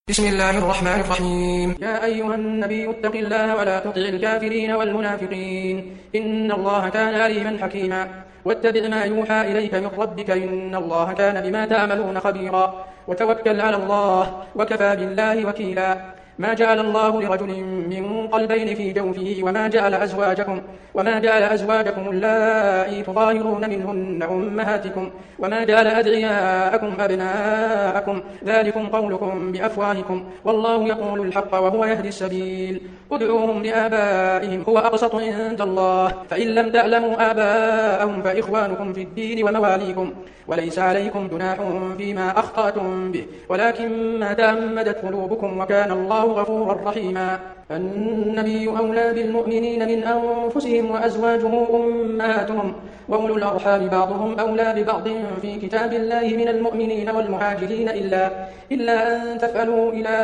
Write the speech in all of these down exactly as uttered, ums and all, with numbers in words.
بسم الله الرحمن الرحيم. يا أيها النبي اتق الله ولا تطع الكافرين والمنافقين إن الله كان عليما حكيما واتبع ما يوحى إليك من ربك إن الله كان بما تعملون خبيرا وتوكل على الله وكفى بالله وكيلا. ما جعل الله لرجل من قلبين في جوفه وما جعل أزواجكم وما جعل أزواجكم اللائي تظاهرون منهن أمهاتكم وما جعل أدعياءكم أبناءكم ذلكم قولكم بأفواهكم والله يقول الحق وهو يهدي السبيل. ادعوهم لآبائهم هو أقسط عند الله فإن لم تعلموا آباءهم فإخوانكم في الدين ومواليكم وليس عليكم جناح فيما أخطأتم به ولكن ما تعمدت قلوبكم وكان الله غفورا رحيما. النبي أولى بالمؤمنين من أنفسهم وأزواجه أمهاتهم وأولو الأرحام بعضهم أولى ببعض في كتاب الله من المؤمنين والمهاجرين إلا, إلا أن تفعلوا إلى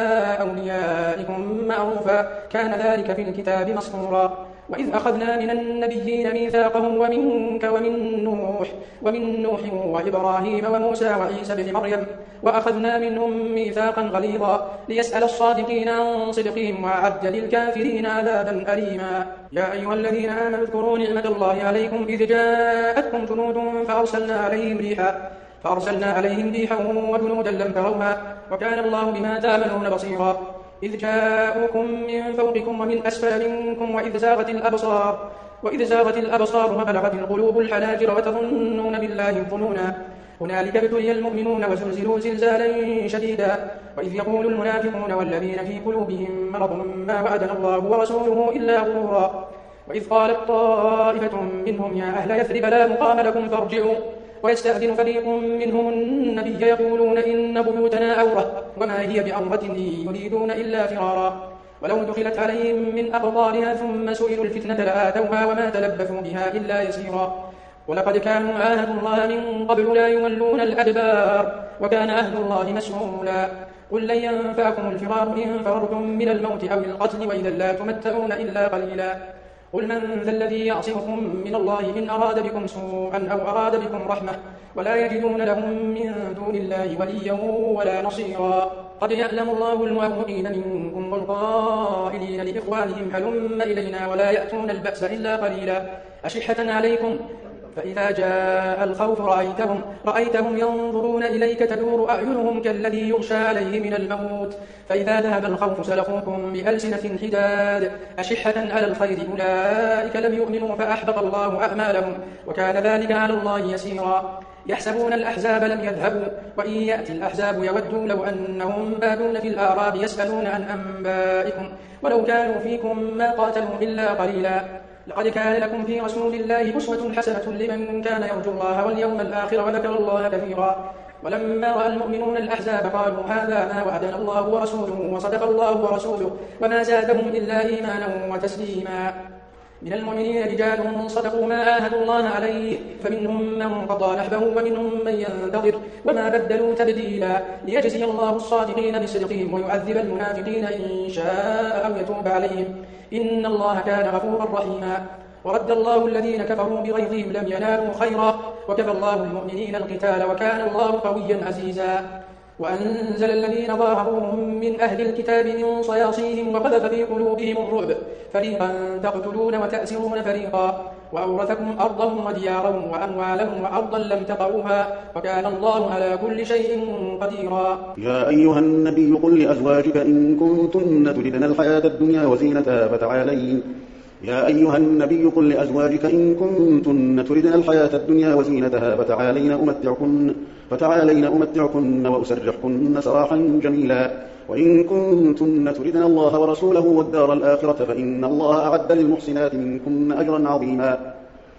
أوليائكم معروفا كان ذلك في الكتاب مسطورا. وإذ أخذنا من النبيين ميثاقهم ومنك ومن نوح ومن نوح وإبراهيم وموسى وعيسى بن مريم وأخذنا منهم ميثاقا غليظا ليسأل الصادقين عن صدقهم وأعد للكافرين عذابا أليما. يا أيها الذين آمنوا اذكروا نعمة الله عليكم إذ جاءتكم جنود فأرسلنا عليهم ريحا فأرسلنا عليهم ريحا وجنودا لم تروها وكان الله بما تعملون بصيرا. إذ جاءوكم من فوقكم ومن أسفل منكم وإذ زاغت الأبصار وإذ زاغت الأبصار وبلغت القلوب الحناجر وتظنون بالله الظنونا هنالك ابتلي المؤمنون وزلزلوا زلزالا شديدا. وإذ يقول المنافقون والذين في قلوبهم مرض ما وعدنا الله ورسوله إلا غرورا. وإذ قالت طائفة منهم يا أهل يثرب لا مقام لكم فارجعوا ويستأذن فريق منهم النبي يقولون إن بيوتنا عورة وما هي بعورة يريدون إلا فرارا. ولو دخلت عليهم من أقطارها ثم سئلوا الفتنة لآتوها وما تلبثوا بها إلا يسيرا. ولقد كانوا عاهدوا الله من قبل لا يولون الأدبار وكان عهد الله مسؤولا. قل لن ينفعكم الفرار إن فررتم من الموت أو القتل وإذا لا تمتعون إلا قليلا. قل من ذا الذي يعصمكم من الله إن أراد بكم سوءا أو أراد بكم رحمة ولا يجدون لهم من دون الله وليا ولا نصيرا. قد يعلم الله المعوقين منكم والقائلين لإخوانهم هلم إلينا ولا يأتون البأس إلا قليلا أشحة عليكم فإذا جاء الخوف رأيتهم, رأيتهم ينظرون إليك تدور أعينهم كالذي يغشى عليه من الموت فإذا ذهب الخوف سلقوكم بألسنة حداد أشحة على الخير أولئك لم يؤمنوا فأحبط الله أعمالهم وكان ذلك على الله يسيرا. يحسبون الأحزاب لم يذهبوا وإن يأتي الأحزاب يودوا لو أنهم بادون في الأعراب يسألون عن أنبائكم ولو كانوا فيكم ما قاتلوا إلا قليلا. لقد كان لكم في رسول الله أسوة حسنة لمن كان يرجو الله واليوم الآخر وذكر الله كثيرا. ولما رأى المؤمنون الأحزاب قالوا هذا ما وعدنا الله ورسوله وصدق الله ورسوله وما زادهم إلا إيمانا وتسليما. من المؤمنين رجال صدقوا ما عاهدوا الله عليه فمنهم من قضى نحبه ومنهم من ينتظر وما بدلوا تبديلا ليجزي الله الصادقين بصدقهم ويعذب المنافقين إن شاء أو يتوب عليهم إن الله كان غفورا رحيما. ورد الله الذين كفروا بغيظهم لم ينالوا خيرا وكفى الله المؤمنين القتال وكان الله قويا عزيزا. وأنزل الذين ظاهروهم من أهل الكتاب من صياصيهم وقذف في قلوبهم الرعب فريقا تقتلون وتأسرون فريقا وأورثكم أرضهم وديارهم وأموالهم وأرضا لم تطئوها وكان الله على كل شيء قديرا. يا أيها النبي قل لأزواجك إن كنتن تردن الحياة الدنيا وزينتها فتعالين يا أيها النبي قل لأزواجك إن كنتن تردن الحياة الدنيا وزينتها فتعالين أمتعكن, فتعالين أمتعكن وأسرحكن سراحا جميلا وإن كنتن تردن الله ورسوله والدار الآخرة فإن الله أعد للمحسنات منكن أجرا عظيما.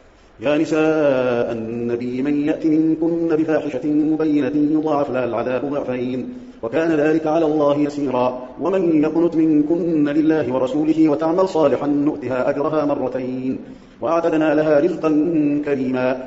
يا نساء النبي من يأت منكن بفاحشة مبينة يضاعف لها العذاب ضعفين وكان ذلك على الله يسيرا. ومن يقنت منكن لله ورسوله وتعمل صالحا نؤتها أجرها مرتين وأعتدنا لها رزقا كريما.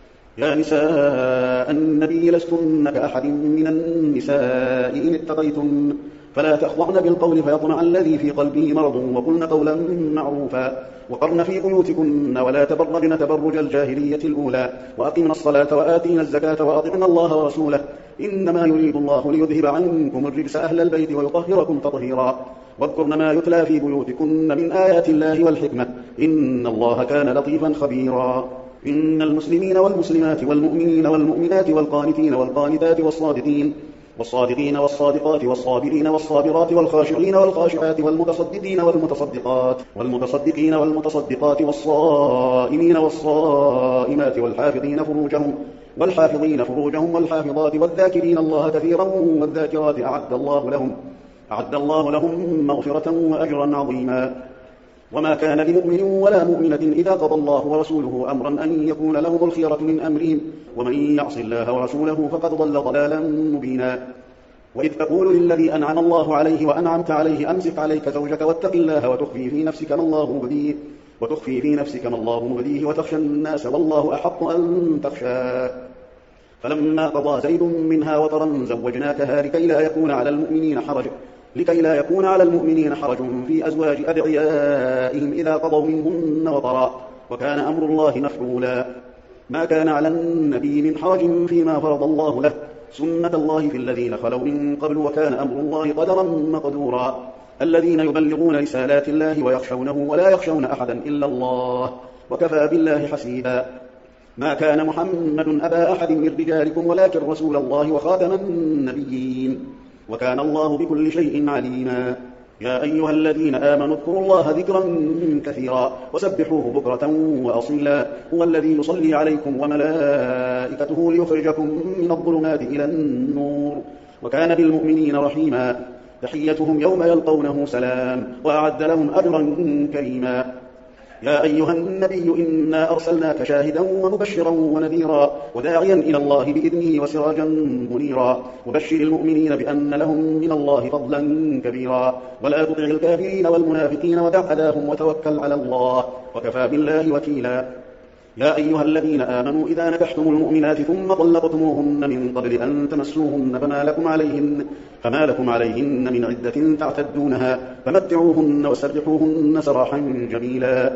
يا نساء النبي لستن كأحد من النساء إن اتقيتن فلا تخضعن بالقول فيطمع الذي في قلبه مرض وقلن قولا معروفا وقرن في بيوتكن ولا تبرجن تبرج الجاهلية الأولى وأقمنا الصلاة وآتينا الزكاة وأطعنا الله ورسوله إنما يريد الله ليذهب عنكم الرجس أهل البيت ويطهركم تطهيرا واذكرن ما يتلى في بيوتكن من آيات الله والحكمة إن الله كان لطيفا خبيرا إن المسلمين والمسلمات والمؤمنين والمؤمنات والقانتين والقانتات والصادقين والصادقين والصادقات والصابرين والصابرات والخاشعين والخاشعات والمتصدقين والمتصدقات والمتصدقين والمتصدقات والصائمين والصائمات والحافظين فروجهم والحافظين فروجهم والحافظات والذاكرين الله كثيرا والذاكرات أعد الله لهم أعد الله لهم مغفرة وأجرا عظيما وما كان لمؤمن ولا مؤمنة إذا قضى الله ورسوله أمرا أن يكون لهم الخيرة من أمرهم ومن يعص الله ورسوله فقد ضل ضلالا مبينا وإذ تقول للذي أنعم الله عليه وأنعمت عليه أمسك عليك زوجك واتق الله وتخفي في نفسك ما الله مبديه وتخفي في نفسك ما الله مبديه وتخشى الناس والله أحق أن تخشى فلما قضى زيد منها وطرا زوجناكها لكي لا يكون على المؤمنين حرج لكي لا يكون على المؤمنين حرج في أزواج أدعيائهم إذا قضوا منهن وطرا وكان أمر الله مفعولا ما كان على النبي من حرج فيما فرض الله له سنة الله في الذين خلوا من قبل وكان أمر الله قدرا مقدورا الذين يبلغون رسالات الله ويخشونه ولا يخشون أحدا إلا الله وكفى بالله حسيبا ما كان محمد أبا أحد من رجالكم ولكن رسول الله وخاتم النبيين وكان الله بكل شيء عليما يا أيها الذين آمنوا اذكروا الله ذكرا كثيرا وسبحوه بكرة وأصيلا هو الذي يصلي عليكم وملائكته ليخرجكم من الظلمات إلى النور وكان بالمؤمنين رحيما تحيتهم يوم يلقونه سلام وأعد لهم أجرا كريما يا أيها النبي إنا أرسلناك شاهدا ومبشرا ونذيرا وداعيا إلى الله بإذنه وسراجا منيرا وبشر المؤمنين بأن لهم من الله فضلا كبيرا ولا تطع الكافرين والمنافقين ودع أذاهم وتوكل على الله وكفى بالله وكيلا يا أيها الذين آمنوا إذا نكحتم المؤمنات ثم طلقتموهن من قبل أن تمسوهن فما لكم عليهن, فما لكم عليهن من عدة تعتدونها فمتعوهن وسرحوهن سراحا جميلا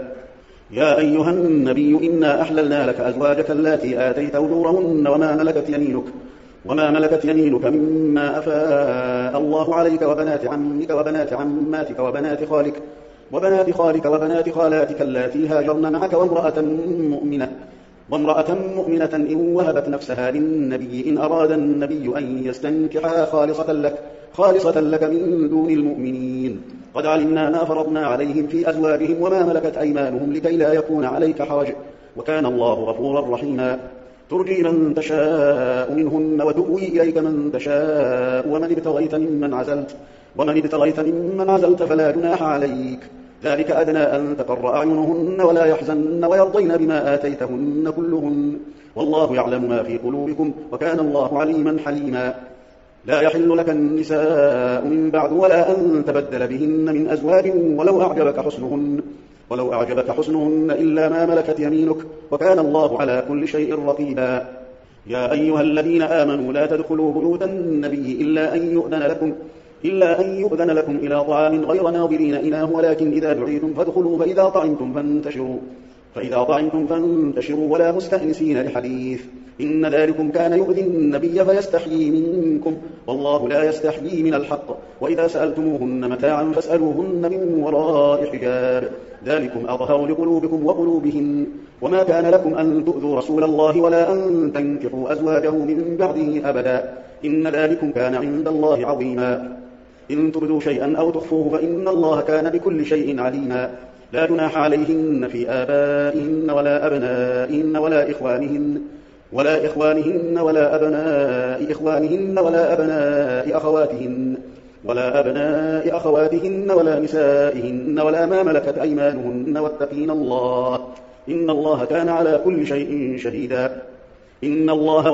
يا أيها النبي إنا أحللنا لك أزواجك اللاتي آتيت أجورهن وما ملكت يمينك وما ملكت يمينك مما أفاء الله عليك وبنات عمك وبنات عماتك وبنات خالك وبنات خالك وبنات خالاتك اللاتي هاجرن معك وامرأة مؤمنة وامرأة مؤمنة إن وهبت نفسها للنبي إن أراد النبي أن يستنكحها خالصة لك خالصة لك من دون المؤمنين قد علمنا ما فرضنا عليهم في أزواجهم وما ملكت أيمانهم لكي لا يكون عليك حرج وكان الله غفورا رحيما ترجي من تشاء منهن وتؤوي إليك من تشاء ومن ابتغيت ممن عزلت ومن ابتغيت ممن عزلت فلا جناح عليك ذلك أدنى أن تقر أعينهن ولا يحزن ويرضين بما آتيتهن كلهن والله يعلم ما في قلوبكم وكان الله عليما حليما لا يحل لك النساء من بعد ولا أن تبدل بهن من أزواج ولو أعجبك حسنهن ولو أعجبك حسنهن إلا ما ملكت يمينك وكان الله على كل شيء رقيبا يا أيها الذين آمنوا لا تدخلوا بيوت النبي إلا أن يؤذن لكم إلا أن يؤذن لكم إلى طعام غير ناظرين إناه ولكن إذا دعيتم فادخلوا فإذا طعمتم فانتشروا فإذا طعمتم فانتشروا ولا مستأنسين لحديث إن ذلكم كان يؤذي النبي فيستحيي منكم والله لا يستحيي من الحق وإذا سألتموهن متاعا فاسألوهن من وراء حجاب ذلكم أطهر لقلوبكم وقلوبهن وما كان لكم أن تؤذوا رسول الله ولا أن تنكحوا أزواجه من بعده أبدا إن ذلكم كان عند الله عظيما إن تبدوا شيئا أو تخفوه فإن الله كان بكل شيء عليما لا جناح عليهن في آبائهن ولا أبنائهن ولا إخوانهن ولا إخوانهن ولا أبناء إخوانهن ولا أبناء أخواتهن ولا أبناء أخواتهن ولا نسائهن ولا ما ملكت أيمانهن واتقين الله إن الله كان على كل شيء شهيدا إن الله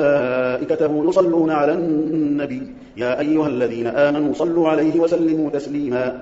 وملائكته يصلون على النبي يا أيها الذين آمنوا صلوا عليه وسلموا تسليما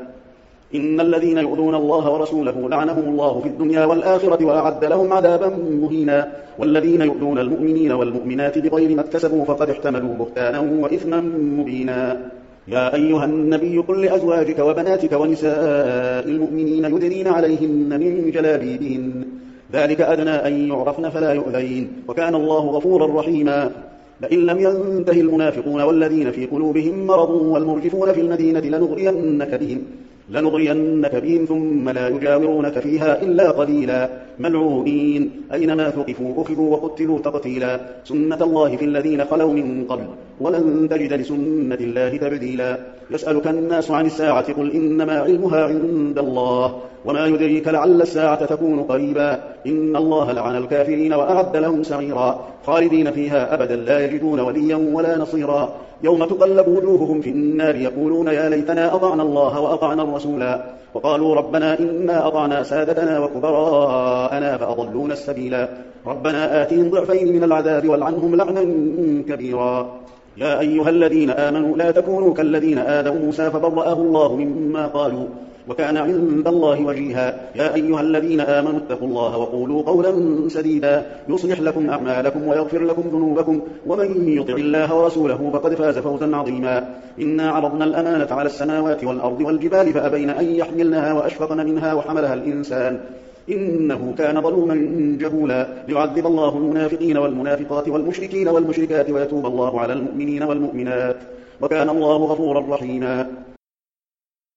إن الذين يؤذون الله ورسوله لعنهم الله في الدنيا والآخرة وأعد لهم عذابا مهينا والذين يؤذون المؤمنين والمؤمنات بغير ما اكتسبوا فقد احتملوا بهتانا وإثما مبينا يا أيها النبي قل لأزواجك وبناتك ونساء المؤمنين يدنين عليهن من جلابيبهن ذلك أدنى أن يعرفن فلا يؤذين وكان الله غفورا رحيما لئن لم ينته المنافقون والذين في قلوبهم مرض والمرجفون في المدينة لنغرينك بهم لنغرينك بهم ثم لا يجاورونك فيها إلا قليلا ملعونين أينما ثقفوا أخذوا وقتلوا تقتيلا سنة الله في الذين خلوا من قبل ولن تجد لسنة الله تبديلا يسألك الناس عن الساعة قل إنما علمها عند الله وما يدريك لعل الساعة تكون قريبا إن الله لعن الكافرين وأعد لهم سعيرا خالدين فيها أبدا لا يجدون وليا ولا نصيرا يوم تقلب وجوههم في النار يقولون يا ليتنا أطعنا الله وأطعنا الرسولا وقالوا ربنا إنا أطعنا سادتنا وكبراءنا فأضلونا السبيلا ربنا آتهم ضعفين من العذاب والعنهم لعنا كبيرا يا أيها الذين آمنوا لا تكونوا كالذين آذوا موسى فبرأه الله مما قالوا وكان عند الله وجيها يا أيها الذين آمنوا اتقوا الله وقولوا قولا سديدا يصلح لكم أعمالكم ويغفر لكم ذنوبكم ومن يطع الله ورسوله فقد فاز فوزا عظيما إنا عرضنا الأمانة على السماوات والأرض والجبال فأبين أن يحملنها وأشفقن منها وحملها الإنسان إنه كان ظلوما جهولا ليعذب الله المنافقين والمنافقات والمشركين والمشركات ويتوب الله على المؤمنين والمؤمنات وكان الله غفورا رحيما